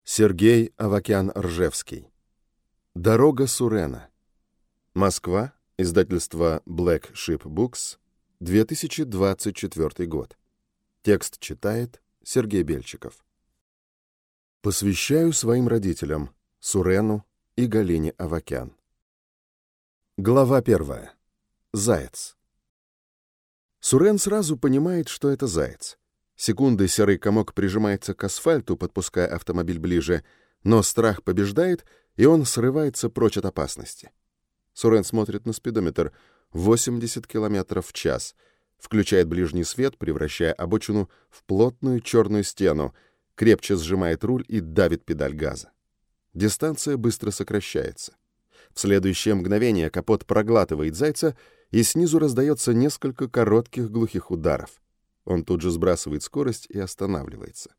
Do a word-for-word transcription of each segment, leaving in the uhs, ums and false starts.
Сергей Авакян-Ржевский. Дорога Сурена. Москва. Издательство Black Ship Books. две тысячи двадцать четвёртый год. Текст читает Сергей Бельчиков. Посвящаю своим родителям, Сурену и Галине Авакян. Глава первая. Заяц. Сурен сразу понимает, что это заяц. Секунды серый комок прижимается к асфальту, подпуская автомобиль ближе, но страх побеждает, и он срывается прочь от опасности. Сурен смотрит на спидометр — восемьдесят километров в час, включает ближний свет, превращая обочину в плотную черную стену, крепче сжимает руль и давит педаль газа. Дистанция быстро сокращается. В следующее мгновение капот проглатывает зайца, и снизу раздается несколько коротких глухих ударов. Он тут же сбрасывает скорость и останавливается.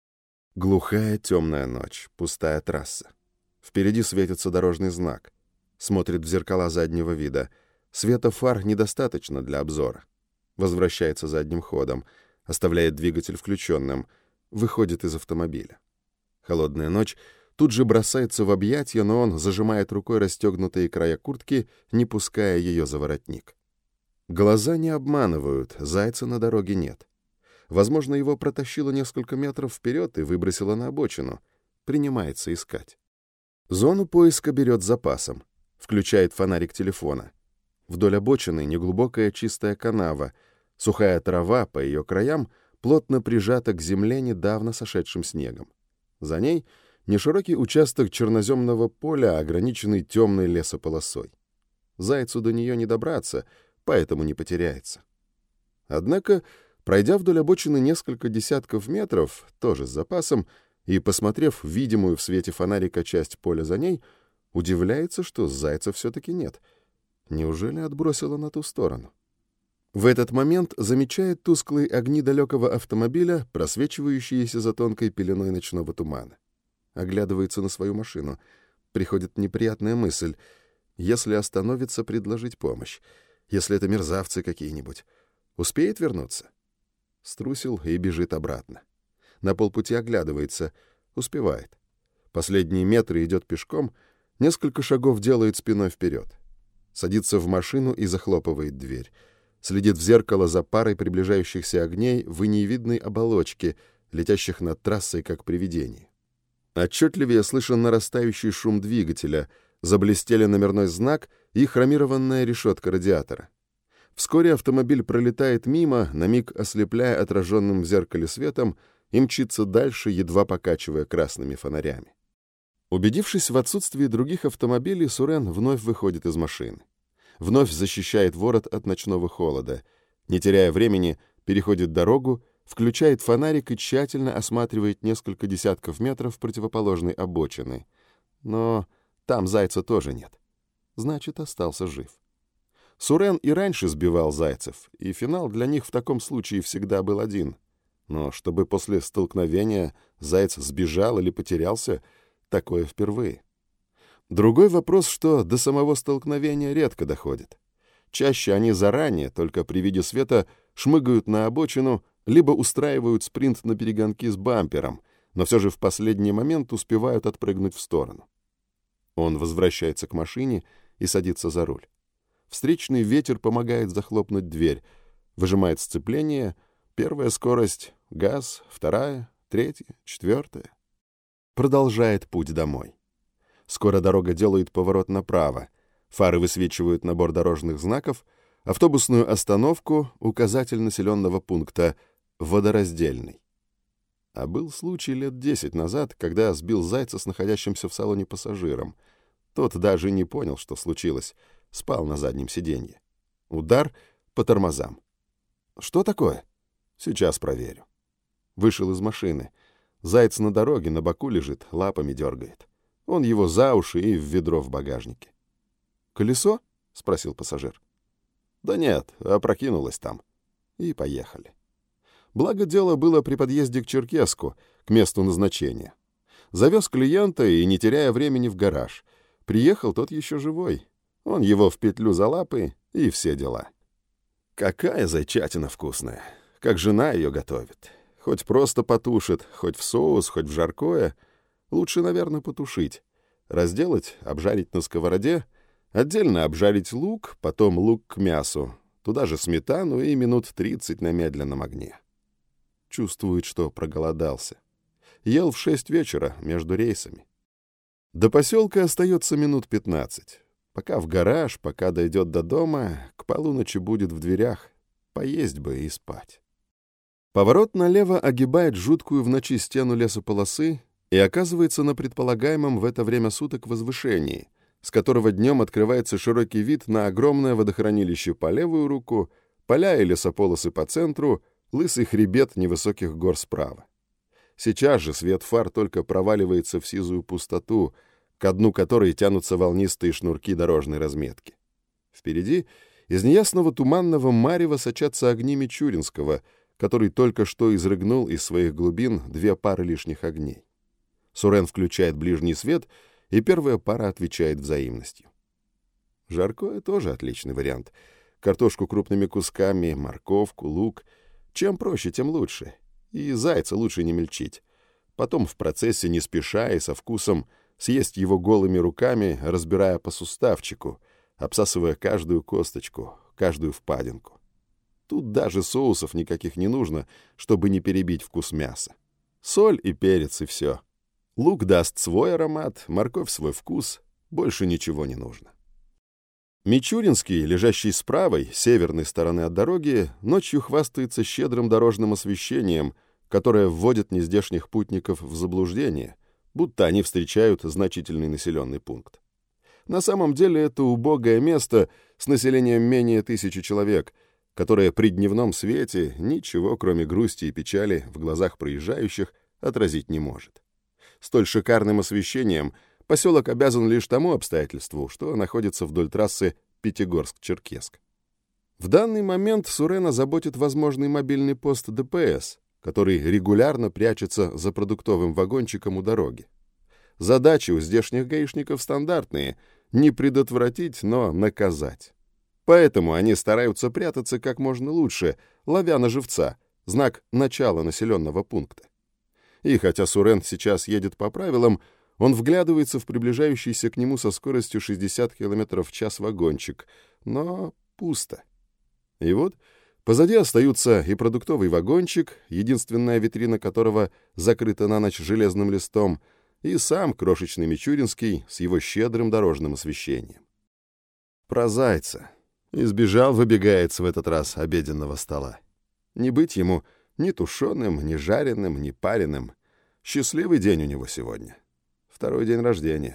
Глухая темная ночь, пустая трасса. Впереди светится дорожный знак. Смотрит в зеркала заднего вида. Света фар недостаточно для обзора. Возвращается задним ходом, оставляет двигатель включенным, выходит из автомобиля. Холодная ночь тут же бросается в объятия, но он зажимает рукой расстегнутые края куртки, не пуская ее за воротник. Глаза не обманывают, зайца на дороге нет. Возможно, его протащило несколько метров вперед и выбросило на обочину. Принимается искать. Зону поиска берет с запасом. Включает фонарик телефона. Вдоль обочины неглубокая чистая канава. Сухая трава по ее краям плотно прижата к земле недавно сошедшим снегом. За ней неширокий участок черноземного поля, ограниченный темной лесополосой. Зайцу до нее не добраться, поэтому не потеряется. Однако, пройдя вдоль обочины несколько десятков метров, тоже с запасом, и посмотрев видимую в свете фонарика часть поля за ней, удивляется, что зайца все-таки нет. Неужели отбросило на ту сторону? В этот момент замечает тусклые огни далекого автомобиля, просвечивающиеся за тонкой пеленой ночного тумана. Оглядывается на свою машину. Приходит неприятная мысль. Если остановится, предложить помощь. Если это мерзавцы какие-нибудь. Успеет вернуться? Струсил и бежит обратно. На полпути оглядывается. Успевает. Последние метры идет пешком, несколько шагов делает спиной вперед. Садится в машину и захлопывает дверь. Следит в зеркало за парой приближающихся огней в инеевидной оболочке, летящих над трассой, как привидение. Отчетливее слышен нарастающий шум двигателя, заблестели номерной знак и хромированная решетка радиатора. Вскоре автомобиль пролетает мимо, на миг ослепляя отраженным в зеркале светом, и мчится дальше, едва покачивая красными фонарями. Убедившись в отсутствии других автомобилей, Сурен вновь выходит из машины. Вновь защищает ворот от ночного холода. Не теряя времени, переходит дорогу, включает фонарик и тщательно осматривает несколько десятков метров противоположной обочины. Но там зайца тоже нет. Значит, остался жив. Сурен и раньше сбивал зайцев, и финал для них в таком случае всегда был один. Но чтобы после столкновения заяц сбежал или потерялся, такое впервые. Другой вопрос, что до самого столкновения редко доходит. Чаще они заранее, только при виде света, шмыгают на обочину, либо устраивают спринт на перегонки с бампером, но все же в последний момент успевают отпрыгнуть в сторону. Он возвращается к машине и садится за руль. Встречный ветер помогает захлопнуть дверь, выжимает сцепление, первая скорость — газ, вторая, третья, четвертая. Продолжает путь домой. Скоро дорога делает поворот направо, фары высвечивают набор дорожных знаков, автобусную остановку, указатель населенного пункта «Водораздельный». А был случай лет десять назад, когда сбил зайца с находящимся в салоне пассажиром. Тот даже не понял, что случилось, спал на заднем сиденье. Удар по тормозам. Что такое? Сейчас проверю. Вышел из машины. Заяц на дороге, на боку лежит, лапами дергает. Он его за уши и в ведро в багажнике. «Колесо?» — спросил пассажир. «Да нет, опрокинулось там». И поехали. Благо дело было при подъезде к Черкесску, к месту назначения. Завез клиента и, не теряя времени, в гараж. Приехал тот еще живой. Он его в петлю за лапы и все дела. Какая зайчатина вкусная! Как жена ее готовит. Хоть просто потушит, хоть в соус, хоть в жаркое. Лучше, наверное, потушить. Разделать, обжарить на сковороде, отдельно обжарить лук, потом лук к мясу, туда же сметану и минут тридцать на медленном огне. Чувствует, что проголодался. Ел в шесть вечера между рейсами. До поселка остается минут пятнадцать. Пока в гараж, пока дойдет до дома, к полуночи будет в дверях. Поесть бы и спать. Поворот налево огибает жуткую в ночи стену лесополосы и оказывается на предполагаемом в это время суток возвышении, с которого днем открывается широкий вид на огромное водохранилище по левую руку, поля и лесополосы по центру, лысый хребет невысоких гор справа. Сейчас же свет фар только проваливается в сизую пустоту, ко дну которой тянутся волнистые шнурки дорожной разметки. Впереди из неясного туманного марева сочатся огни Мичуринского, который только что изрыгнул из своих глубин две пары лишних огней. Сурен включает ближний свет, и первая пара отвечает взаимностью. Жаркое тоже отличный вариант. Картошку крупными кусками, морковку, лук. Чем проще, тем лучше. И зайца лучше не мельчить. Потом в процессе, не спеша и со вкусом, съесть его голыми руками, разбирая по суставчику, обсасывая каждую косточку, каждую впадинку. Тут даже соусов никаких не нужно, чтобы не перебить вкус мяса. Соль и перец, и все. Лук даст свой аромат, морковь свой вкус, больше ничего не нужно. Мичуринский, лежащий с правой, северной стороны от дороги, ночью хвастается щедрым дорожным освещением, которое вводит нездешних путников в заблуждение, будто они встречают значительный населенный пункт. На самом деле это убогое место с населением менее тысячи человек, которое при дневном свете ничего, кроме грусти и печали, в глазах проезжающих отразить не может. Столь шикарным освещением поселок обязан лишь тому обстоятельству, что находится вдоль трассы Пятигорск-Черкесск. В данный момент Сурена заботит возможный мобильный пост ДПС, который регулярно прячется за продуктовым вагончиком у дороги. Задачи у здешних гаишников стандартные — не предотвратить, но наказать. Поэтому они стараются прятаться как можно лучше, ловя на живца, знак начала населенного пункта. И хотя Сурен сейчас едет по правилам, он вглядывается в приближающийся к нему со скоростью шестьдесят километров в час вагончик, но пусто. И вот позади остаются и продуктовый вагончик, единственная витрина которого закрыта на ночь железным листом, и сам крошечный Мичуринский с его щедрым дорожным освещением. Про зайца. Избежал, выбегается в этот раз обеденного стола. Не быть ему ни тушеным, ни жареным, ни пареным. Счастливый день у него сегодня. Второй день рождения.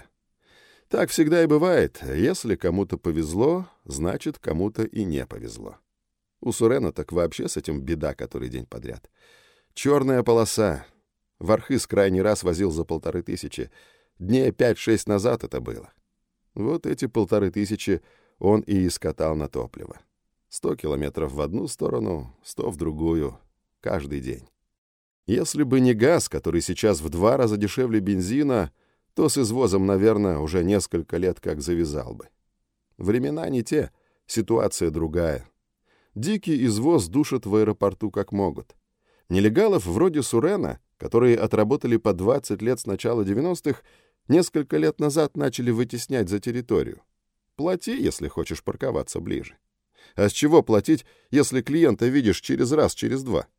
Так всегда и бывает. Если кому-то повезло, значит, кому-то и не повезло. У Сурена так вообще с этим беда который день подряд. Черная полоса. В Архыз крайний раз возил за полторы тысячи. Дней пять-шесть назад это было. Вот эти полторы тысячи он и искатал на топливо. Сто километров в одну сторону, сто в другую. Каждый день. Если бы не газ, который сейчас в два раза дешевле бензина, то с извозом, наверное, уже несколько лет как завязал бы. Времена не те, ситуация другая. Дикий извоз душат в аэропорту как могут. Нелегалов вроде Сурена, которые отработали по двадцать лет с начала девяностых, несколько лет назад начали вытеснять за территорию. Плати, если хочешь парковаться ближе. А с чего платить, если клиента видишь через раз, через два?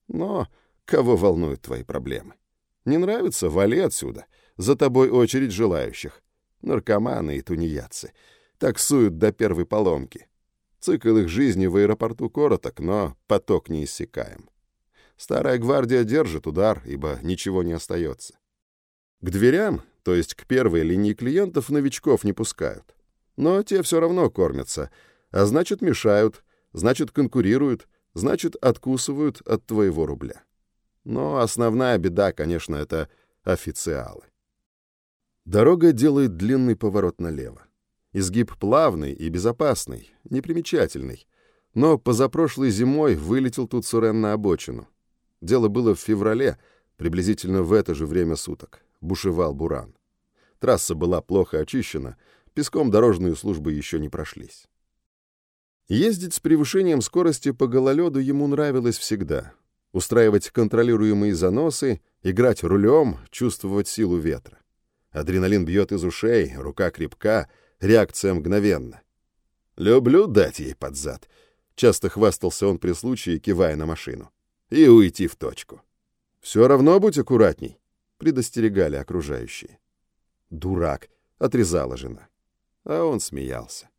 Но кого волнуют твои проблемы? Не нравится — вали отсюда. За тобой очередь желающих. Наркоманы и тунеядцы. Таксуют до первой поломки. Цикл их жизни в аэропорту короток, но поток неиссякаем. Старая гвардия держит удар, ибо ничего не остается. К дверям, то есть к первой линии клиентов, новичков не пускают. Но те все равно кормятся, а значит мешают, значит конкурируют, значит откусывают от твоего рубля. Но основная беда, конечно, это официалы. Дорога делает длинный поворот налево. Изгиб плавный и безопасный, непримечательный. Но позапрошлой зимой вылетел тут Сурен на обочину. Дело было в феврале, приблизительно в это же время суток. Бушевал буран. Трасса была плохо очищена, песком дорожные службы еще не прошлись. Ездить с превышением скорости по гололеду ему нравилось всегда. Устраивать контролируемые заносы, играть рулем, чувствовать силу ветра. Адреналин бьет из ушей, рука крепка, реакция мгновенна. «Люблю дать ей под зад», — часто хвастался он при случае, кивая на машину. «И уйти в точку». «Все равно будь аккуратней», — предостерегали окружающие. «Дурак», — отрезала жена. А он смеялся.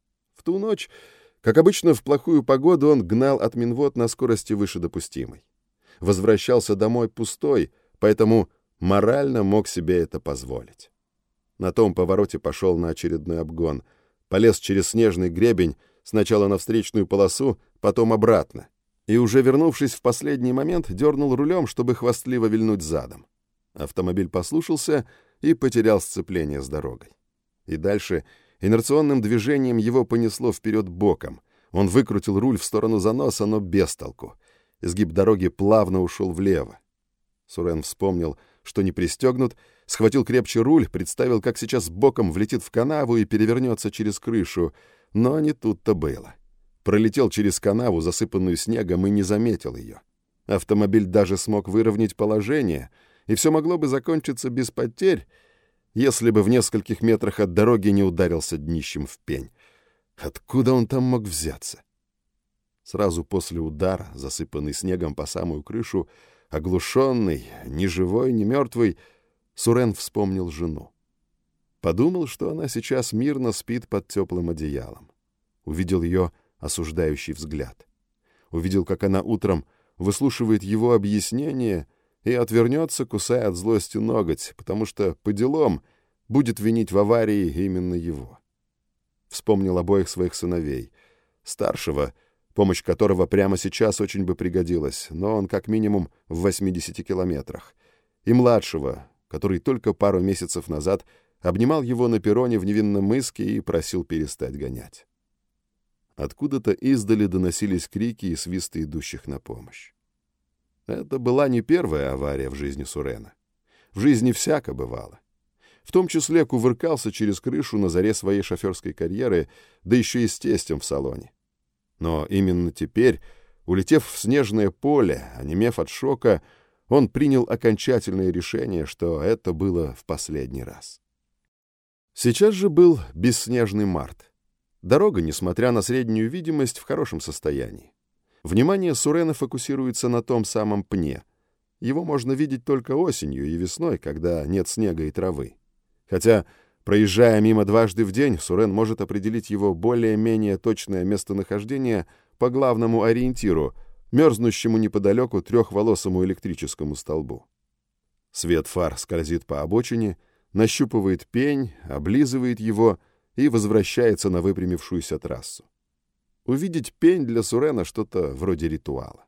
В ту ночь, как обычно в плохую погоду, он гнал от Минвод на скорости выше допустимой. Возвращался домой пустой, поэтому морально мог себе это позволить. На том повороте пошел на очередной обгон, полез через снежный гребень, сначала на встречную полосу, потом обратно, и уже вернувшись в последний момент, дернул рулем, чтобы хвастливо вильнуть задом. Автомобиль послушался и потерял сцепление с дорогой. И дальше инерционным движением его понесло вперед боком. Он выкрутил руль в сторону заноса, но без толку. Изгиб дороги плавно ушел влево. Сурен вспомнил, что не пристегнут, схватил крепче руль, представил, как сейчас боком влетит в канаву и перевернется через крышу, но не тут-то было. Пролетел через канаву, засыпанную снегом, и не заметил ее. Автомобиль даже смог выровнять положение, и все могло бы закончиться без потерь, если бы в нескольких метрах от дороги не ударился днищем в пень. Откуда он там мог взяться? Сразу после удара, засыпанный снегом по самую крышу, оглушенный, ни живой, ни мертвый, Сурен вспомнил жену. Подумал, что она сейчас мирно спит под теплым одеялом. Увидел ее осуждающий взгляд. Увидел, как она утром выслушивает его объяснение и отвернется, кусая от злости ноготь, потому что по делам будет винить в аварии именно его. Вспомнил обоих своих сыновей. Старшего, помощь которого прямо сейчас очень бы пригодилась, но он как минимум в восьмидесяти километрах. И младшего, который только пару месяцев назад обнимал его на перроне в Невинномысске и просил перестать гонять. Откуда-то издали доносились крики и свисты идущих на помощь. Это была не первая авария в жизни Сурена. В жизни всяко бывало. В том числе кувыркался через крышу на заре своей шоферской карьеры, да еще и с тестем в салоне. Но именно теперь, улетев в снежное поле, онемев от шока, он принял окончательное решение, что это было в последний раз. Сейчас же был бесснежный март. Дорога, несмотря на среднюю видимость, в хорошем состоянии. Внимание Сурена фокусируется на том самом пне. Его можно видеть только осенью и весной, когда нет снега и травы. Хотя, проезжая мимо дважды в день, Сурен может определить его более-менее точное местонахождение по главному ориентиру, мерзнущему неподалеку трехволосому электрическому столбу. Свет фар скользит по обочине, нащупывает пень, облизывает его и возвращается на выпрямившуюся трассу. Увидеть пень для Сурена что-то вроде ритуала.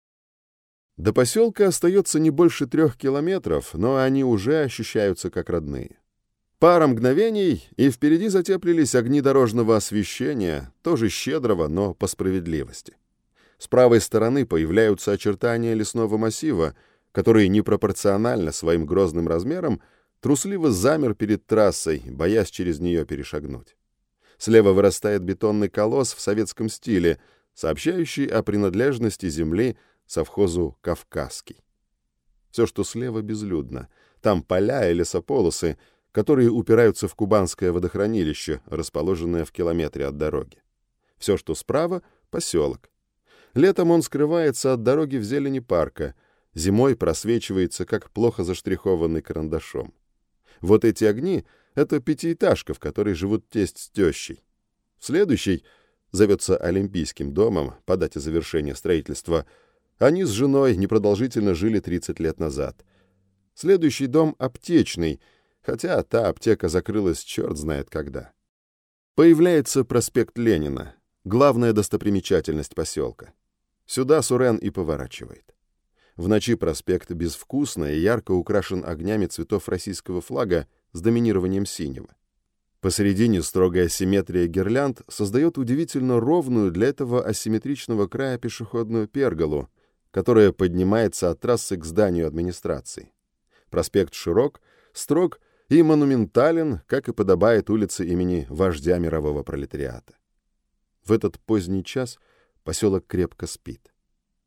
До поселка остается не больше трех километров, но они уже ощущаются как родные. Пара мгновений, и впереди затеплились огни дорожного освещения, тоже щедрого, но по справедливости. С правой стороны появляются очертания лесного массива, который непропорционально своим грозным размерам трусливо замер перед трассой, боясь через нее перешагнуть. Слева вырастает бетонный колосс в советском стиле, сообщающий о принадлежности земли совхозу «Кавказский». Все, что слева, безлюдно. Там поля и лесополосы, которые упираются в Кубанское водохранилище, расположенное в километре от дороги. Все, что справа — поселок. Летом он скрывается от дороги в зелени парка, зимой просвечивается, как плохо заштрихованный карандашом. Вот эти огни — это пятиэтажка, в которой живут тесть с тещей. Следующий зовется Олимпийским домом по дате завершения строительства. Они с женой непродолжительно жили тридцать лет назад. Следующий дом аптечный, хотя та аптека закрылась черт знает когда. Появляется проспект Ленина, главная достопримечательность поселка. Сюда Сурен и поворачивает. В ночи проспект безвкусно и ярко украшен огнями цветов российского флага с доминированием синего. Посередине строгая симметрия гирлянд создает удивительно ровную для этого асимметричного края пешеходную перголу, которая поднимается от трассы к зданию администрации. Проспект широк, строг и монументален, как и подобает улице имени вождя мирового пролетариата. В этот поздний час поселок крепко спит.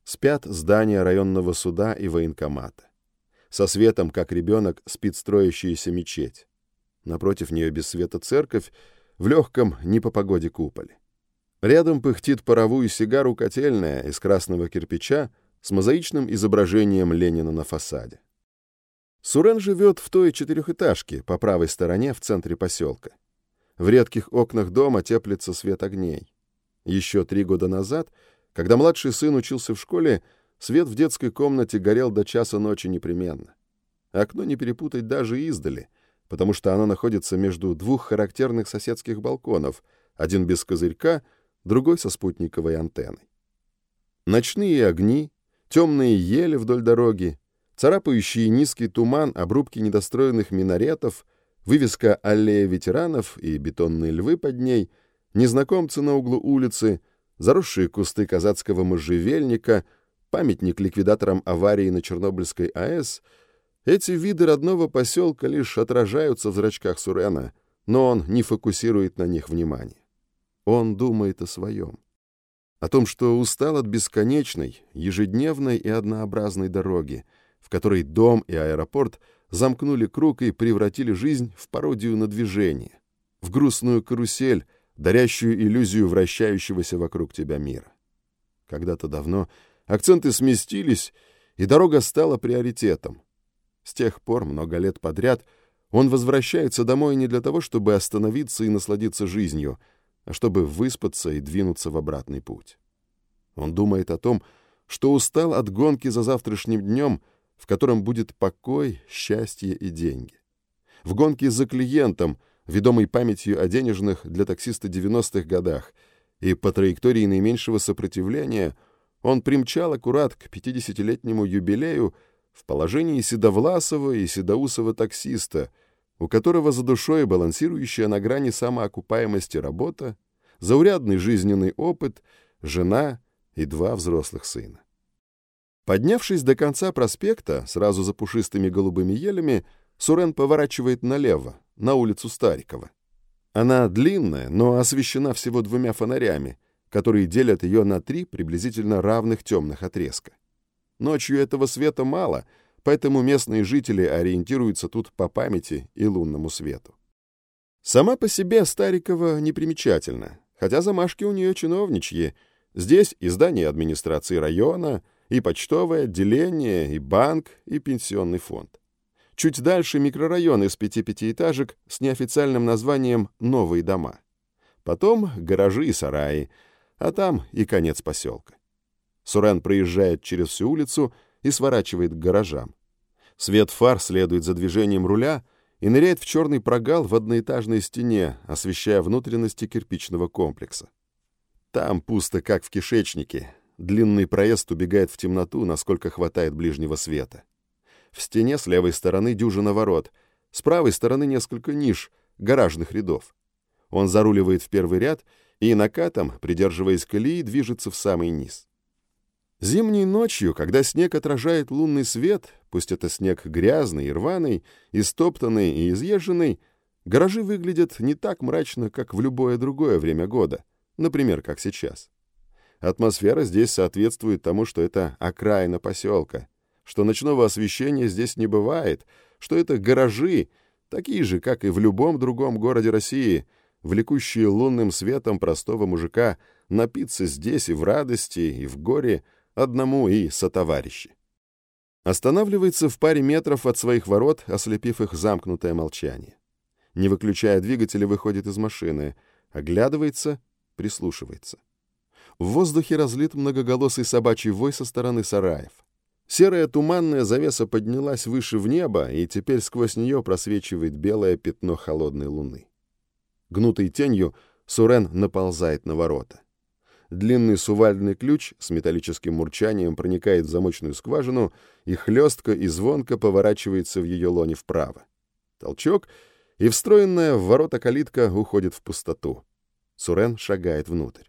Спят здания районного суда и военкомата. Со светом, как ребенок, спит строящаяся мечеть. Напротив нее без света церковь, в легком не по погоде куполе. Рядом пыхтит паровую сигару котельная из красного кирпича с мозаичным изображением Ленина на фасаде. Сурен живет в той четырехэтажке по правой стороне в центре поселка. В редких окнах дома теплится свет огней. Еще три года назад, когда младший сын учился в школе, свет в детской комнате горел до часа ночи непременно. Окно не перепутать даже издали, потому что оно находится между двух характерных соседских балконов, один без козырька, другой со спутниковой антенной. Ночные огни, темные ели вдоль дороги, царапающий низкий туман обрубки недостроенных минаретов, вывеска «Аллея ветеранов» и бетонные львы под ней, незнакомцы на углу улицы, заросшие кусты казацкого можжевельника, памятник ликвидаторам аварии на Чернобыльской АЭС — эти виды родного поселка лишь отражаются в зрачках Сурена, но он не фокусирует на них внимание. Он думает о своем. О том, что устал от бесконечной, ежедневной и однообразной дороги, в которой дом и аэропорт замкнули круг и превратили жизнь в пародию на движение, в грустную карусель, дарящую иллюзию вращающегося вокруг тебя мира. Когда-то давно акценты сместились, и дорога стала приоритетом. С тех пор, много лет подряд, он возвращается домой не для того, чтобы остановиться и насладиться жизнью, а чтобы выспаться и двинуться в обратный путь. Он думает о том, что устал от гонки за завтрашним днем, в котором будет покой, счастье и деньги. В гонке за клиентом, ведомой памятью о денежных для таксиста девяностых годах, и по траектории наименьшего сопротивления он примчал аккурат к пятидесятилетнему юбилею в положении седовласого и седоусого таксиста, у которого за душой балансирующая на грани самоокупаемости работа, заурядный жизненный опыт, жена и два взрослых сына. Поднявшись до конца проспекта, сразу за пушистыми голубыми елями, Сурен поворачивает налево, на улицу Старикова. Она длинная, но освещена всего двумя фонарями, которые делят ее на три приблизительно равных темных отрезка. Ночью этого света мало, поэтому местные жители ориентируются тут по памяти и лунному свету. Сама по себе Старикова непримечательна, хотя замашки у нее чиновничьи. Здесь и здание администрации района, и почтовое отделение, и банк, и пенсионный фонд. Чуть дальше микрорайон из пяти пятиэтажек с неофициальным названием «Новые дома». Потом гаражи и сараи, а там и конец поселка. Сурен проезжает через всю улицу и сворачивает к гаражам. Свет фар следует за движением руля и ныряет в черный прогал в одноэтажной стене, освещая внутренности кирпичного комплекса. Там пусто, как в кишечнике. Длинный проезд убегает в темноту, насколько хватает ближнего света. В стене с левой стороны дюжина ворот, с правой стороны несколько ниш, гаражных рядов. Он заруливает в первый ряд и накатом, придерживаясь колеи, движется в самый низ. Зимней ночью, когда снег отражает лунный свет, пусть это снег грязный и рваный, истоптанный и изъезженный, гаражи выглядят не так мрачно, как в любое другое время года, например, как сейчас. Атмосфера здесь соответствует тому, что это окраина поселка, что ночного освещения здесь не бывает, что это гаражи, такие же, как и в любом другом городе России, влекущие лунным светом простого мужика напиться здесь и в радости, и в горе одному и сотоварищи. Останавливается в паре метров от своих ворот, ослепив их замкнутое молчание. Не выключая двигателя, выходит из машины, оглядывается, прислушивается. В воздухе разлит многоголосый собачий вой со стороны сараев. Серая туманная завеса поднялась выше в небо, и теперь сквозь нее просвечивает белое пятно холодной луны. Гнутой тенью Сурен наползает на ворота. Длинный сувальдный ключ с металлическим мурчанием проникает в замочную скважину и хлестко и звонко поворачивается в ее лоне вправо. Толчок, и встроенная в ворота калитка уходит в пустоту. Сурен шагает внутрь.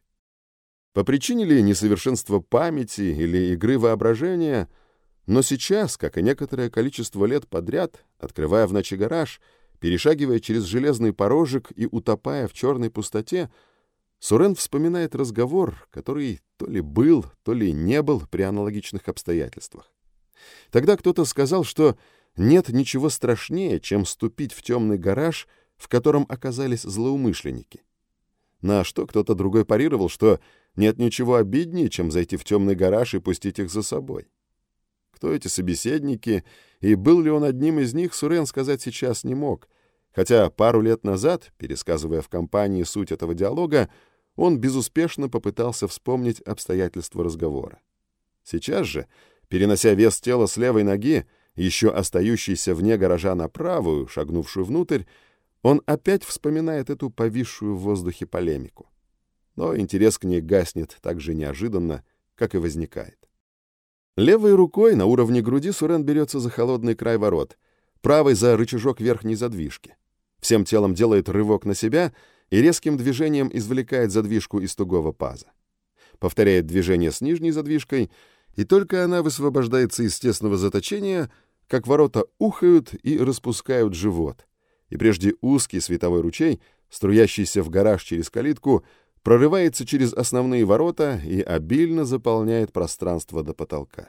По причине ли несовершенства памяти или игры воображения, но сейчас, как и некоторое количество лет подряд, открывая в ночи гараж, перешагивая через железный порожек и утопая в черной пустоте, Сурен вспоминает разговор, который то ли был, то ли не был при аналогичных обстоятельствах. Тогда кто-то сказал, что нет ничего страшнее, чем ступить в темный гараж, в котором оказались злоумышленники. На что кто-то другой парировал, что нет ничего обиднее, чем зайти в темный гараж и пустить их за собой. Кто эти собеседники, и был ли он одним из них, Сурен сказать сейчас не мог, хотя пару лет назад, пересказывая в компании суть этого диалога, он безуспешно попытался вспомнить обстоятельства разговора. Сейчас же, перенося вес тела с левой ноги, еще остающийся вне гаража на правую, шагнувшую внутрь, он опять вспоминает эту повисшую в воздухе полемику. Но интерес к ней гаснет так же неожиданно, как и возникает. Левой рукой на уровне груди Сурен берется за холодный край ворот, правой за рычажок верхней задвижки. Всем телом делает рывок на себя и резким движением извлекает задвижку из тугого паза. Повторяет движение с нижней задвижкой, и только она высвобождается из тесного заточения, как ворота ухают и распускают живот, и прежде узкий световой ручей, струящийся в гараж через калитку, прорывается через основные ворота и обильно заполняет пространство до потолка.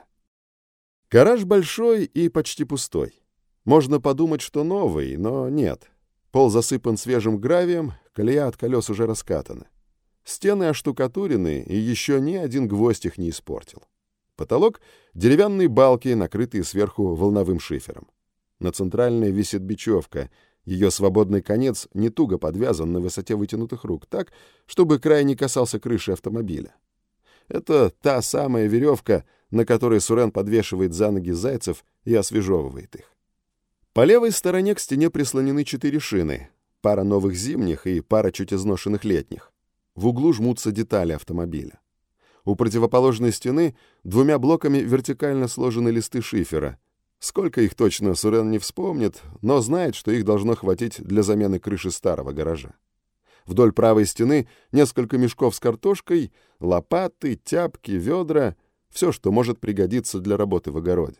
Гараж большой и почти пустой. Можно подумать, что новый, но нет. Пол засыпан свежим гравием, колея от колес уже раскатана. Стены оштукатурены, и еще ни один гвоздь их не испортил. Потолок — деревянные балки, накрытые сверху волновым шифером. На центральной висит бечевка. Ее свободный конец не туго подвязан на высоте вытянутых рук, так, чтобы край не касался крыши автомобиля. Это та самая веревка, на которой Сурен подвешивает за ноги зайцев и освежевывает их. По левой стороне к стене прислонены четыре шины, пара новых зимних и пара чуть изношенных летних. В углу жмутся детали автомобиля. У противоположной стены двумя блоками вертикально сложены листы шифера. Сколько их точно, Сурен не вспомнит, но знает, что их должно хватить для замены крыши старого гаража. Вдоль правой стены несколько мешков с картошкой, лопаты, тяпки, ведра — все, что может пригодиться для работы в огороде.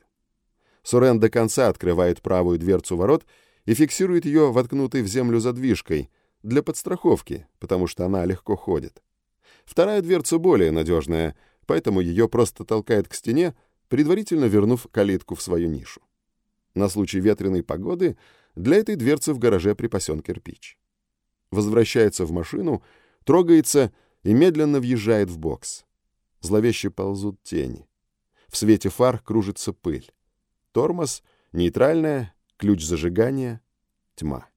Сурен до конца открывает правую дверцу ворот и фиксирует ее воткнутой в землю задвижкой для подстраховки, потому что она легко ходит. Вторая дверца более надежная, поэтому ее просто толкает к стене, предварительно вернув калитку в свою нишу. На случай ветреной погоды для этой дверцы в гараже припасен кирпич. Возвращается в машину, трогается и медленно въезжает в бокс. Зловеще ползут тени. В свете фар кружится пыль. Тормоз, нейтральная, ключ зажигания, тьма.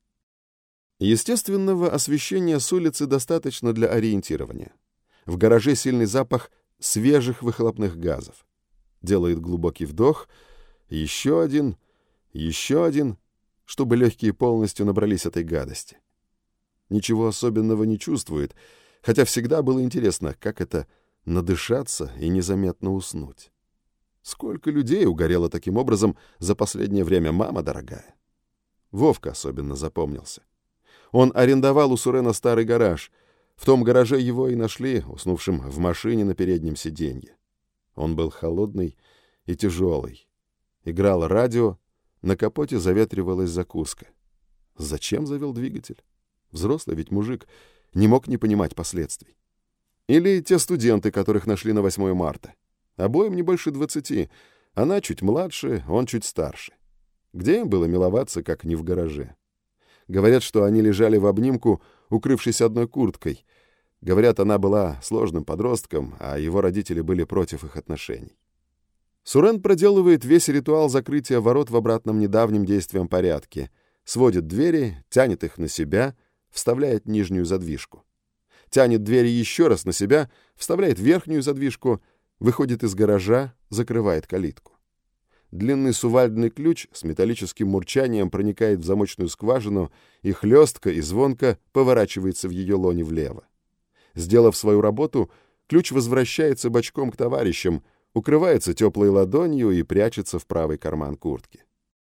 Естественного освещения с улицы достаточно для ориентирования. В гараже сильный запах свежих выхлопных газов. Делает глубокий вдох, еще один, еще один, чтобы легкие полностью набрались этой гадости. Ничего особенного не чувствует, хотя всегда было интересно, как это надышаться и незаметно уснуть. Сколько людей угорело таким образом за последнее время, мама дорогая. Вовка особенно запомнился. Он арендовал у Сурена старый гараж. В том гараже его и нашли, уснувшим в машине на переднем сиденье. Он был холодный и тяжелый. Играло радио, на капоте заветривалась закуска. Зачем завел двигатель? Взрослый ведь мужик, не мог не понимать последствий. Или те студенты, которых нашли на восьмое марта. Обоим не больше двадцати. Она чуть младше, он чуть старше. Где им было миловаться, как не в гараже? Говорят, что они лежали в обнимку, укрывшись одной курткой. Говорят, она была сложным подростком, а его родители были против их отношений. Сурен проделывает весь ритуал закрытия ворот в обратном недавнем действием порядке. Сводит двери, тянет их на себя, вставляет нижнюю задвижку. Тянет двери еще раз на себя, вставляет верхнюю задвижку, выходит из гаража, закрывает калитку. Длинный сувальдный ключ с металлическим мурчанием проникает в замочную скважину и хлестко и звонко поворачивается в ее лоне влево. Сделав свою работу, ключ возвращается бочком к товарищам, укрывается теплой ладонью и прячется в правый карман куртки.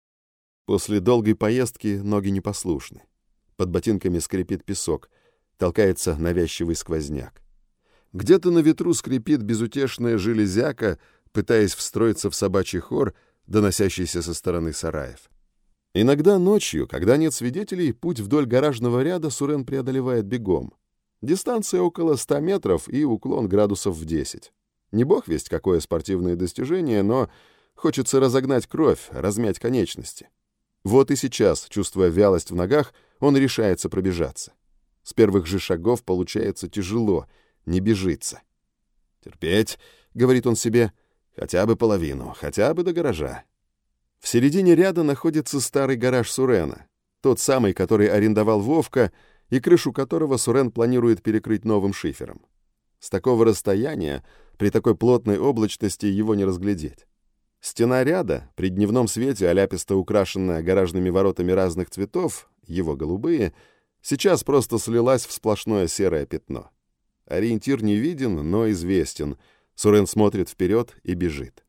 После долгой поездки ноги непослушны. Под ботинками скрипит песок, толкается навязчивый сквозняк. Где-то на ветру скрипит безутешная железяка, пытаясь встроиться в собачий хор, доносящийся со стороны сараев. Иногда ночью, когда нет свидетелей, путь вдоль гаражного ряда Сурен преодолевает бегом. Дистанция около ста метров и уклон градусов в десять. Не бог весть какое спортивное достижение, но хочется разогнать кровь, размять конечности. Вот и сейчас, чувствуя вялость в ногах, он решается пробежаться. С первых же шагов получается тяжело, не бежится. «Терпеть», — говорит он себе, — «хотя бы половину, хотя бы до гаража». В середине ряда находится старый гараж Сурена, тот самый, который арендовал Вовка, и крышу которого Сурен планирует перекрыть новым шифером. С такого расстояния, при такой плотной облачности, его не разглядеть. Стена ряда, при дневном свете оляписто украшенная гаражными воротами разных цветов, его голубые, сейчас просто слилась в сплошное серое пятно. Ориентир не виден, но известен. Сурен смотрит вперед и бежит.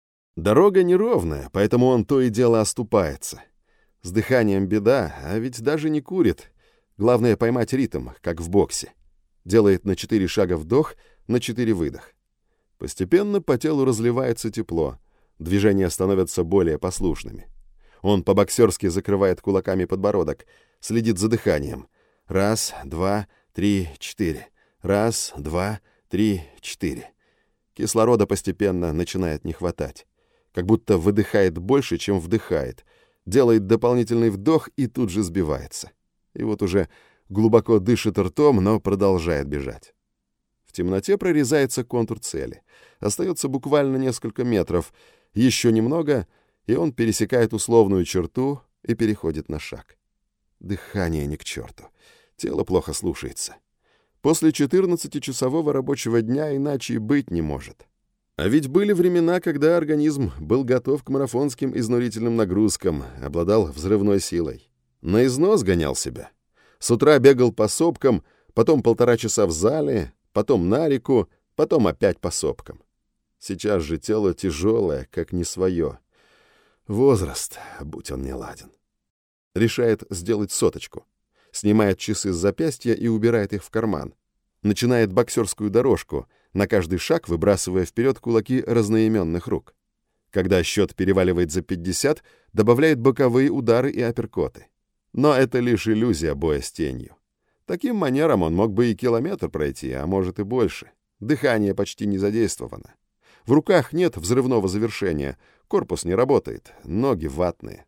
Дорога неровная, поэтому он то и дело оступается. С дыханием беда, а ведь даже не курит. Главное поймать ритм, как в боксе. Делает на четыре шага вдох, на четыре выдох. Постепенно по телу разливается тепло. Движения становятся более послушными. Он по-боксерски закрывает кулаками подбородок, следит за дыханием. Раз, два, три, четыре. Раз, два, три, четыре. Кислорода постепенно начинает не хватать. Как будто выдыхает больше, чем вдыхает. Делает дополнительный вдох и тут же сбивается. И вот уже глубоко дышит ртом, но продолжает бежать. В темноте прорезается контур цели. Остается буквально несколько метров. Еще немного, и он пересекает условную черту и переходит на шаг. Дыхание ни к черту. Тело плохо слушается. После четырнадцатичасового рабочего дня иначе и быть не может. А ведь были времена, когда организм был готов к марафонским изнурительным нагрузкам, обладал взрывной силой. На износ гонял себя. С утра бегал по сопкам, потом полтора часа в зале, потом на реку, потом опять по сопкам. Сейчас же тело тяжелое, как не свое. Возраст, будь он не ладен. Решает сделать соточку. Снимает часы с запястья и убирает их в карман. Начинает боксерскую дорожку, на каждый шаг выбрасывая вперед кулаки разноименных рук. Когда счет переваливает за пятьдесят, добавляет боковые удары и апперкоты. Но это лишь иллюзия боя с тенью. Таким манером он мог бы и километр пройти, а может и больше. Дыхание почти не задействовано. В руках нет взрывного завершения, корпус не работает, ноги ватные.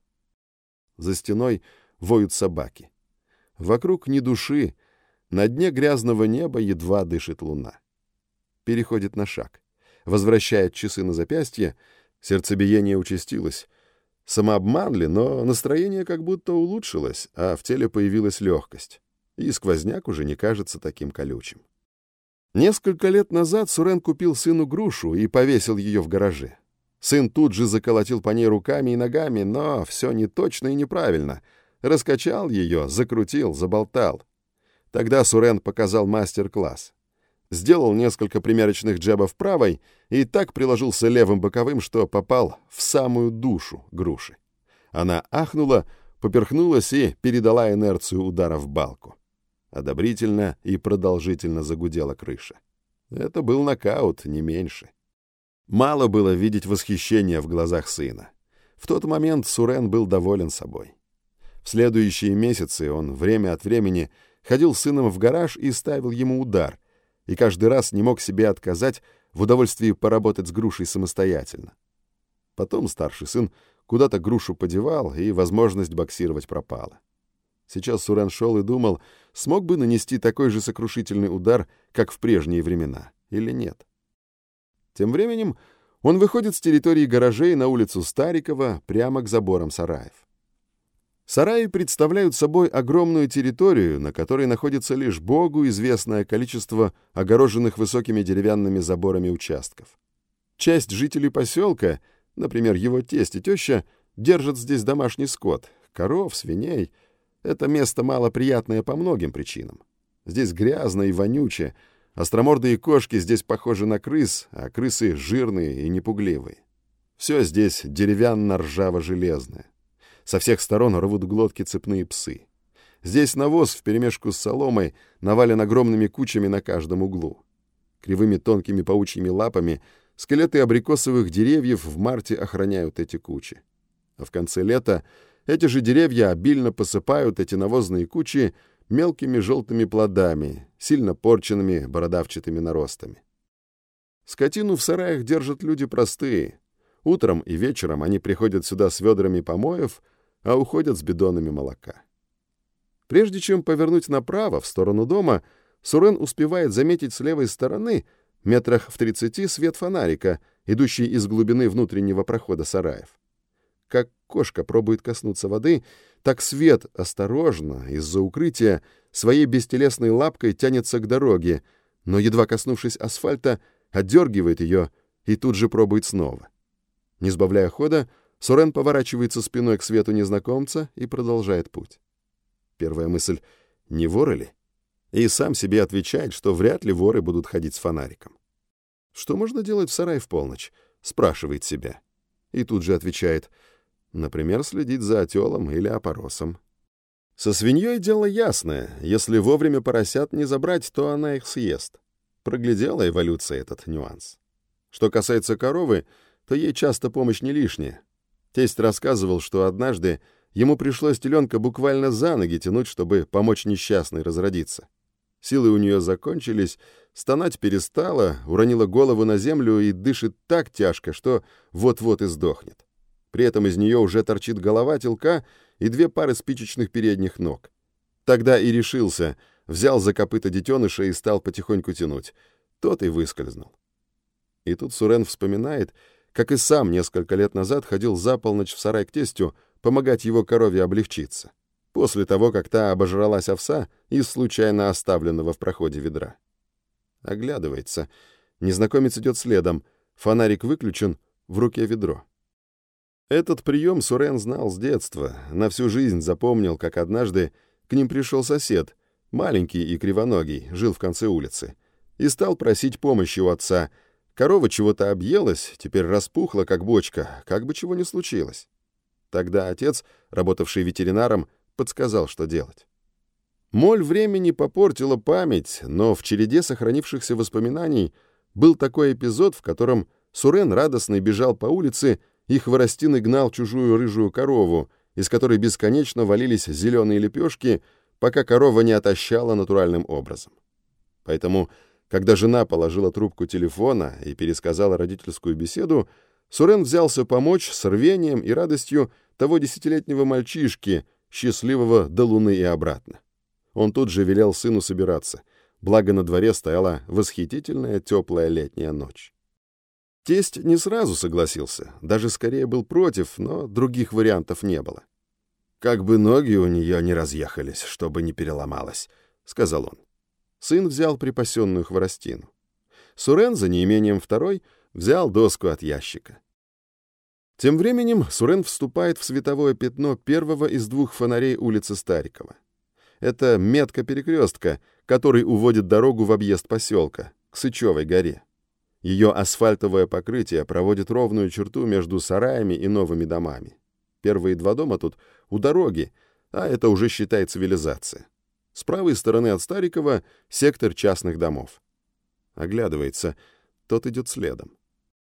За стеной воют собаки. Вокруг ни души, на дне грязного неба едва дышит луна. Переходит на шаг. Возвращает часы на запястье, сердцебиение участилось. Самообман ли, но настроение как будто улучшилось, а в теле появилась легкость. И сквозняк уже не кажется таким колючим. Несколько лет назад Сурен купил сыну грушу и повесил ее в гараже. Сын тут же заколотил по ней руками и ногами, но все не точно и неправильно. Раскачал ее, закрутил, заболтал. Тогда Сурен показал мастер-класс. Сделал несколько примерочных джебов правой и так приложился левым боковым, что попал в самую душу груши. Она ахнула, поперхнулась и передала инерцию удара в балку. Одобрительно и продолжительно загудела крыша. Это был нокаут, не меньше. Мало было видеть восхищения в глазах сына. В тот момент Сурен был доволен собой. В следующие месяцы он время от времени ходил с сыном в гараж и ставил ему удар, и каждый раз не мог себе отказать в удовольствии поработать с грушей самостоятельно. Потом старший сын куда-то грушу подевал, и возможность боксировать пропала. Сейчас Сурен шел и думал, смог бы нанести такой же сокрушительный удар, как в прежние времена, или нет. Тем временем он выходит с территории гаражей на улицу Старикова прямо к заборам сараев. Сараи представляют собой огромную территорию, на которой находится лишь Богу известное количество огороженных высокими деревянными заборами участков. Часть жителей поселка, например, его тесть и теща, держат здесь домашний скот, коров, свиней. Это место малоприятное по многим причинам. Здесь грязно и вонюче, остромордые кошки здесь похожи на крыс, а крысы жирные и непугливые. Все здесь деревянно-ржаво-железное. Со всех сторон рвут глотки цепные псы. Здесь навоз вперемешку с соломой навален огромными кучами на каждом углу. Кривыми тонкими паучьими лапами скелеты абрикосовых деревьев в марте охраняют эти кучи. А в конце лета эти же деревья обильно посыпают эти навозные кучи мелкими желтыми плодами, сильно порченными бородавчатыми наростами. Скотину в сараях держат люди простые. Утром и вечером они приходят сюда с ведрами помоев, а уходят с бидонами молока. Прежде чем повернуть направо, в сторону дома, Сурен успевает заметить с левой стороны, метрах в тридцати, свет фонарика, идущий из глубины внутреннего прохода сараев. Как кошка пробует коснуться воды, так свет осторожно, из-за укрытия, своей бестелесной лапкой тянется к дороге, но, едва коснувшись асфальта, отдергивает ее и тут же пробует снова. Не сбавляя хода, Сурен поворачивается спиной к свету незнакомца и продолжает путь. Первая мысль — не воры ли? И сам себе отвечает, что вряд ли воры будут ходить с фонариком. Что можно делать в сарае в полночь? Спрашивает себя. И тут же отвечает: например, следить за отелом или опоросом. Со свиньей дело ясное. Если вовремя поросят не забрать, то она их съест. Проглядела эволюция этот нюанс. Что касается коровы, то ей часто помощь не лишняя. Тесть рассказывал, что однажды ему пришлось теленка буквально за ноги тянуть, чтобы помочь несчастной разродиться. Силы у нее закончились, стонать перестала, уронила голову на землю и дышит так тяжко, что вот-вот и сдохнет. При этом из нее уже торчит голова телка и две пары спичечных передних ног. Тогда и решился, взял за копыта детеныша и стал потихоньку тянуть. Тот и выскользнул. И тут Сурен вспоминает, как и сам несколько лет назад ходил за полночь в сарай к тестю помогать его корове облегчиться, после того, как та обожралась овса из случайно оставленного в проходе ведра. Оглядывается. Незнакомец идет следом. Фонарик выключен, в руке ведро. Этот прием Сурен знал с детства, на всю жизнь запомнил, как однажды к ним пришел сосед, маленький и кривоногий, жил в конце улицы, и стал просить помощи у отца. Корова чего-то объелась, теперь распухла, как бочка, как бы чего ни случилось. Тогда отец, работавший ветеринаром, подсказал, что делать. Моль времени попортила память, но в череде сохранившихся воспоминаний был такой эпизод, в котором Сурен радостно бежал по улице и хворостиной гнал чужую рыжую корову, из которой бесконечно валились зеленые лепешки, пока корова не отощала натуральным образом. Поэтому, когда жена положила трубку телефона и пересказала родительскую беседу, Сурен взялся помочь с рвением и радостью того десятилетнего мальчишки, счастливого до луны и обратно. Он тут же велел сыну собираться, благо на дворе стояла восхитительная теплая летняя ночь. Тесть не сразу согласился, даже скорее был против, но других вариантов не было. «Как бы ноги у нее не разъехались, чтобы не переломалось», — сказал он. Сын взял припасенную хворостину. Сурен, за неимением второй, взял доску от ящика. Тем временем Сурен вступает в световое пятно первого из двух фонарей улицы Старикова. Это метка перекрестка, который уводит дорогу в объезд поселка, к Сычевой горе. Ее асфальтовое покрытие проводит ровную черту между сараями и новыми домами. Первые два дома тут у дороги, а это уже, считай, цивилизация. С правой стороны от Старикова сектор частных домов. Оглядывается, тот идет следом.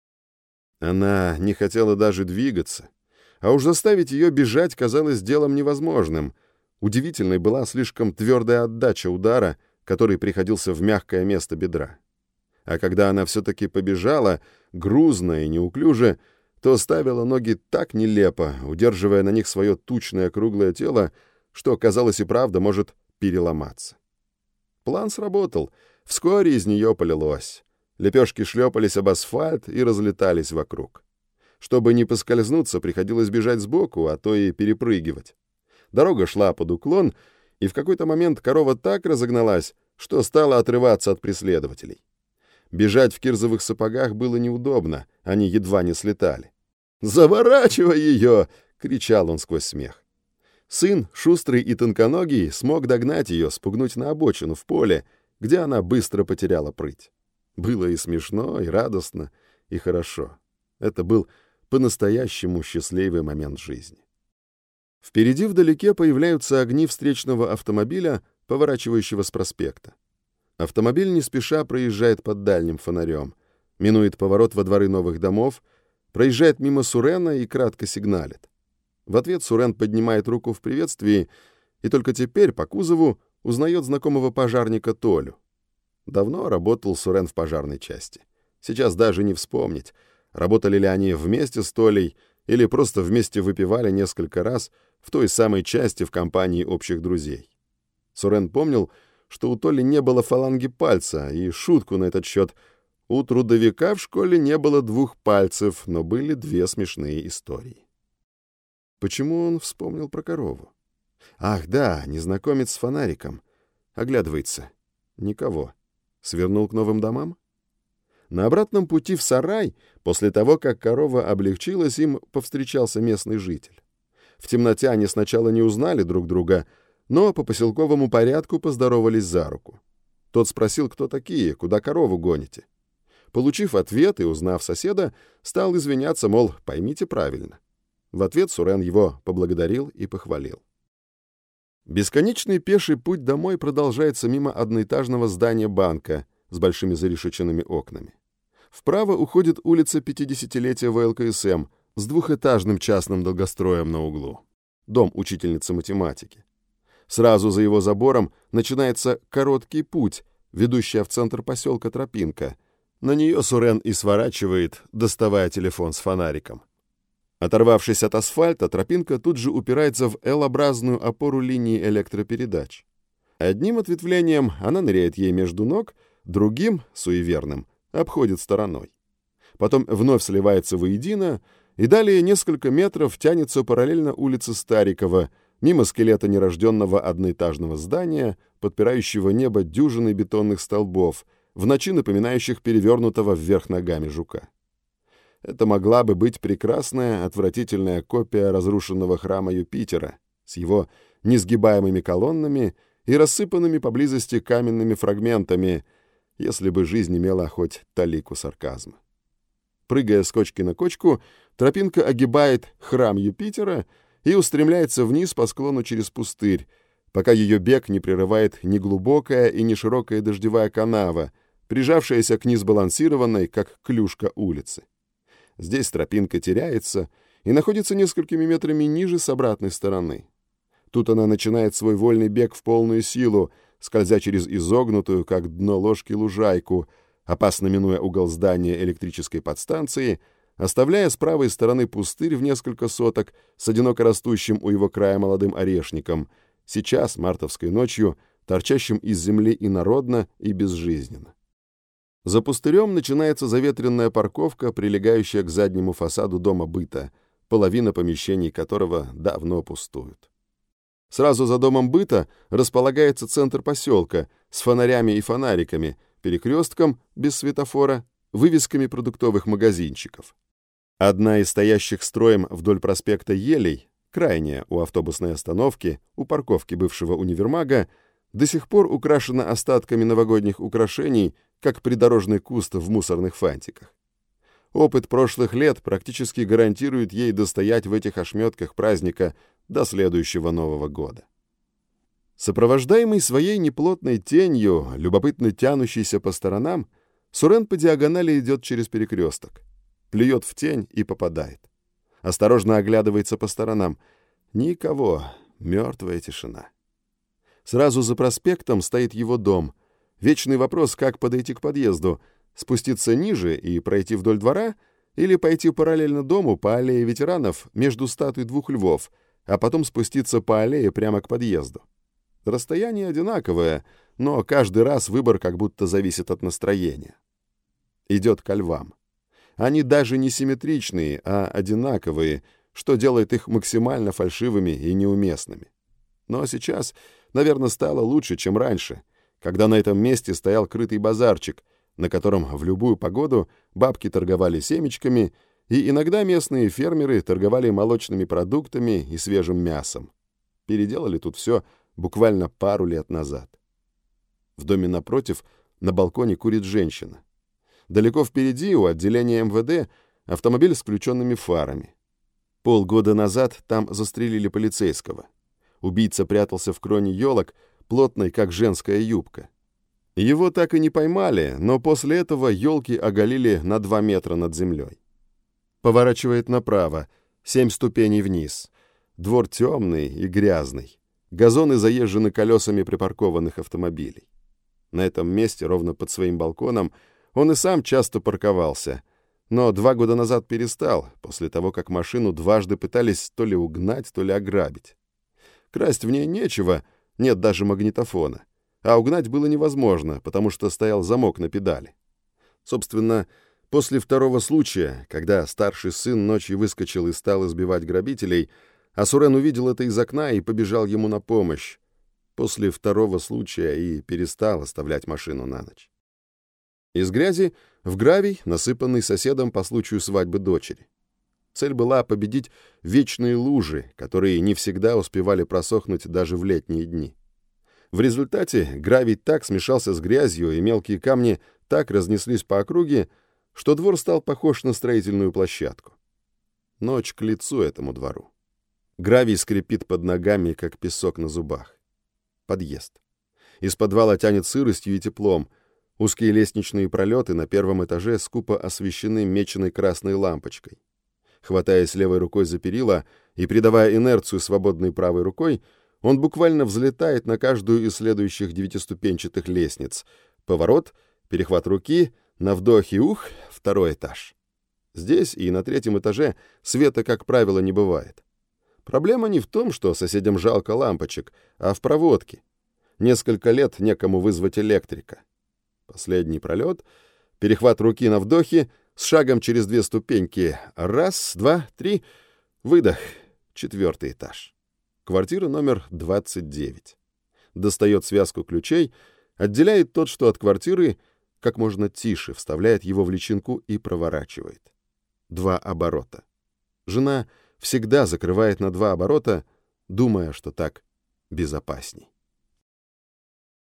Она не хотела даже двигаться, а уж заставить ее бежать казалось делом невозможным. Удивительной была слишком твердая отдача удара, который приходился в мягкое место бедра. А когда она все-таки побежала, грузно и неуклюже, то ставила ноги так нелепо, удерживая на них свое тучное круглое тело, что, казалось, и правда может переломаться. План сработал. Вскоре из нее полилось. Лепешки шлепались об асфальт и разлетались вокруг. Чтобы не поскользнуться, приходилось бежать сбоку, а то и перепрыгивать. Дорога шла под уклон, и в какой-то момент корова так разогналась, что стала отрываться от преследователей. Бежать в кирзовых сапогах было неудобно, они едва не слетали. «Заворачивай ее!» — кричал он сквозь смех. Сын, шустрый и тонконогий, смог догнать ее, спугнуть на обочину в поле, где она быстро потеряла прыть. Было и смешно, и радостно, и хорошо. Это был по-настоящему счастливый момент жизни. Впереди вдалеке появляются огни встречного автомобиля, поворачивающего с проспекта. Автомобиль не спеша проезжает под дальним фонарем, минует поворот во дворы новых домов, проезжает мимо Сурена и кратко сигналит. В ответ Сурен поднимает руку в приветствии, и только теперь по кузову узнает знакомого пожарника Толю. Давно работал Сурен в пожарной части. Сейчас даже не вспомнить, работали ли они вместе с Толей или просто вместе выпивали несколько раз в той самой части в компании общих друзей. Сурен помнил, что у Толи не было фаланги пальца, и шутку на этот счет: у трудовика в школе не было двух пальцев, но были две смешные истории. Почему он вспомнил про корову? Ах, да, незнакомец с фонариком. Оглядывается. Никого. Свернул к новым домам? На обратном пути в сарай, после того, как корова облегчилась, им повстречался местный житель. В темноте они сначала не узнали друг друга, но по поселковому порядку поздоровались за руку. Тот спросил, кто такие, куда корову гоните. Получив ответ и узнав соседа, стал извиняться, мол, поймите правильно. В ответ Сурен его поблагодарил и похвалил. Бесконечный пеший путь домой продолжается мимо одноэтажного здания банка с большими зарешеченными окнами. Вправо уходит улица пятидесятилетия вэ эл ка эс эм с двухэтажным частным долгостроем на углу. Дом учительницы математики. Сразу за его забором начинается короткий путь, ведущий в центр поселка тропинка. На нее Сурен и сворачивает, доставая телефон с фонариком. Оторвавшись от асфальта, тропинка тут же упирается в L-образную опору линии электропередач. Одним ответвлением она ныряет ей между ног, другим, суеверным, обходит стороной. Потом вновь сливается воедино, и далее несколько метров тянется параллельно улице Старикова, мимо скелета нерожденного одноэтажного здания, подпирающего небо дюжиной бетонных столбов, в ночи напоминающих перевернутого вверх ногами жука. Это могла бы быть прекрасная, отвратительная копия разрушенного храма Юпитера с его несгибаемыми колоннами и рассыпанными поблизости каменными фрагментами, если бы жизнь имела хоть талику сарказма. Прыгая с кочки на кочку, тропинка огибает храм Юпитера и устремляется вниз по склону через пустырь, пока ее бег не прерывает ни глубокая и ни широкая дождевая канава, прижавшаяся к несбалансированной, как клюшка, улице. Здесь тропинка теряется и находится несколькими метрами ниже с обратной стороны. Тут она начинает свой вольный бег в полную силу, скользя через изогнутую, как дно ложки, лужайку, опасно минуя угол здания электрической подстанции, оставляя с правой стороны пустырь в несколько соток с одиноко растущим у его края молодым орешником, сейчас, мартовской ночью, торчащим из земли инородно и безжизненно. За пустырем начинается заветренная парковка, прилегающая к заднему фасаду дома быта, половина помещений которого давно пустуют. Сразу за домом быта располагается центр поселка с фонарями и фонариками, перекрестком без светофора, вывесками продуктовых магазинчиков. Одна из стоящих строем вдоль проспекта елей, крайняя у автобусной остановки, у парковки бывшего универмага, до сих пор украшена остатками новогодних украшений, как придорожный куст в мусорных фантиках. Опыт прошлых лет практически гарантирует ей достоять в этих ошметках праздника до следующего Нового года. Сопровождаемый своей неплотной тенью, любопытно тянущейся по сторонам, Сурен по диагонали идет через перекресток, плюет в тень и попадает. Осторожно оглядывается по сторонам. Никого, мертвая тишина. Сразу за проспектом стоит его дом. Вечный вопрос, как подойти к подъезду, спуститься ниже и пройти вдоль двора, или пойти параллельно дому по аллее ветеранов между статуей двух львов, а потом спуститься по аллее прямо к подъезду. Расстояние одинаковое, но каждый раз выбор как будто зависит от настроения. Идет ко львам. Они даже не симметричные, а одинаковые, что делает их максимально фальшивыми и неуместными. Но сейчас, наверное, стало лучше, чем раньше, когда на этом месте стоял крытый базарчик, на котором в любую погоду бабки торговали семечками, и иногда местные фермеры торговали молочными продуктами и свежим мясом. Переделали тут все буквально пару лет назад. В доме напротив на балконе курит женщина. Далеко впереди, у отделения эм вэ дэ, автомобиль с включенными фарами. Полгода назад там застрелили полицейского. Убийца прятался в кроне елок, плотной, как женская юбка. Его так и не поймали, но после этого елки оголили на два метра над землей. Поворачивает направо, семь ступеней вниз. Двор темный и грязный. Газоны заезжены колесами припаркованных автомобилей. На этом месте, ровно под своим балконом, он и сам часто парковался, но два года назад перестал, после того, как машину дважды пытались то ли угнать, то ли ограбить. Красть в ней нечего, нет даже магнитофона, а угнать было невозможно, потому что стоял замок на педали. Собственно, после второго случая, когда старший сын ночью выскочил и стал избивать грабителей, а Сурен увидел это из окна и побежал ему на помощь, после второго случая и перестал оставлять машину на ночь. Из грязи в гравий, насыпанный соседом по случаю свадьбы дочери. Цель была победить вечные лужи, которые не всегда успевали просохнуть даже в летние дни. В результате гравий так смешался с грязью, и мелкие камни так разнеслись по округе, что двор стал похож на строительную площадку. Ночь к лицу этому двору. Гравий скрипит под ногами, как песок на зубах. Подъезд. Из подвала тянет сыростью и теплом. Узкие лестничные пролеты на первом этаже скупо освещены меченой красной лампочкой. Хватаясь левой рукой за перила и придавая инерцию свободной правой рукой, он буквально взлетает на каждую из следующих девятиступенчатых лестниц. Поворот, перехват руки, на вдохе ух, второй этаж. Здесь и на третьем этаже света, как правило, не бывает. Проблема не в том, что соседям жалко лампочек, а в проводке. Несколько лет некому вызвать электрика. Последний пролет, перехват руки на вдохе, с шагом через две ступеньки. Раз, два, три, выдох. Четвертый этаж. Квартира номер двадцать девять. Достает связку ключей, отделяет тот, что от квартиры, как можно тише, вставляет его в личинку и проворачивает. Два оборота. Жена всегда закрывает на два оборота, думая, что так безопасней.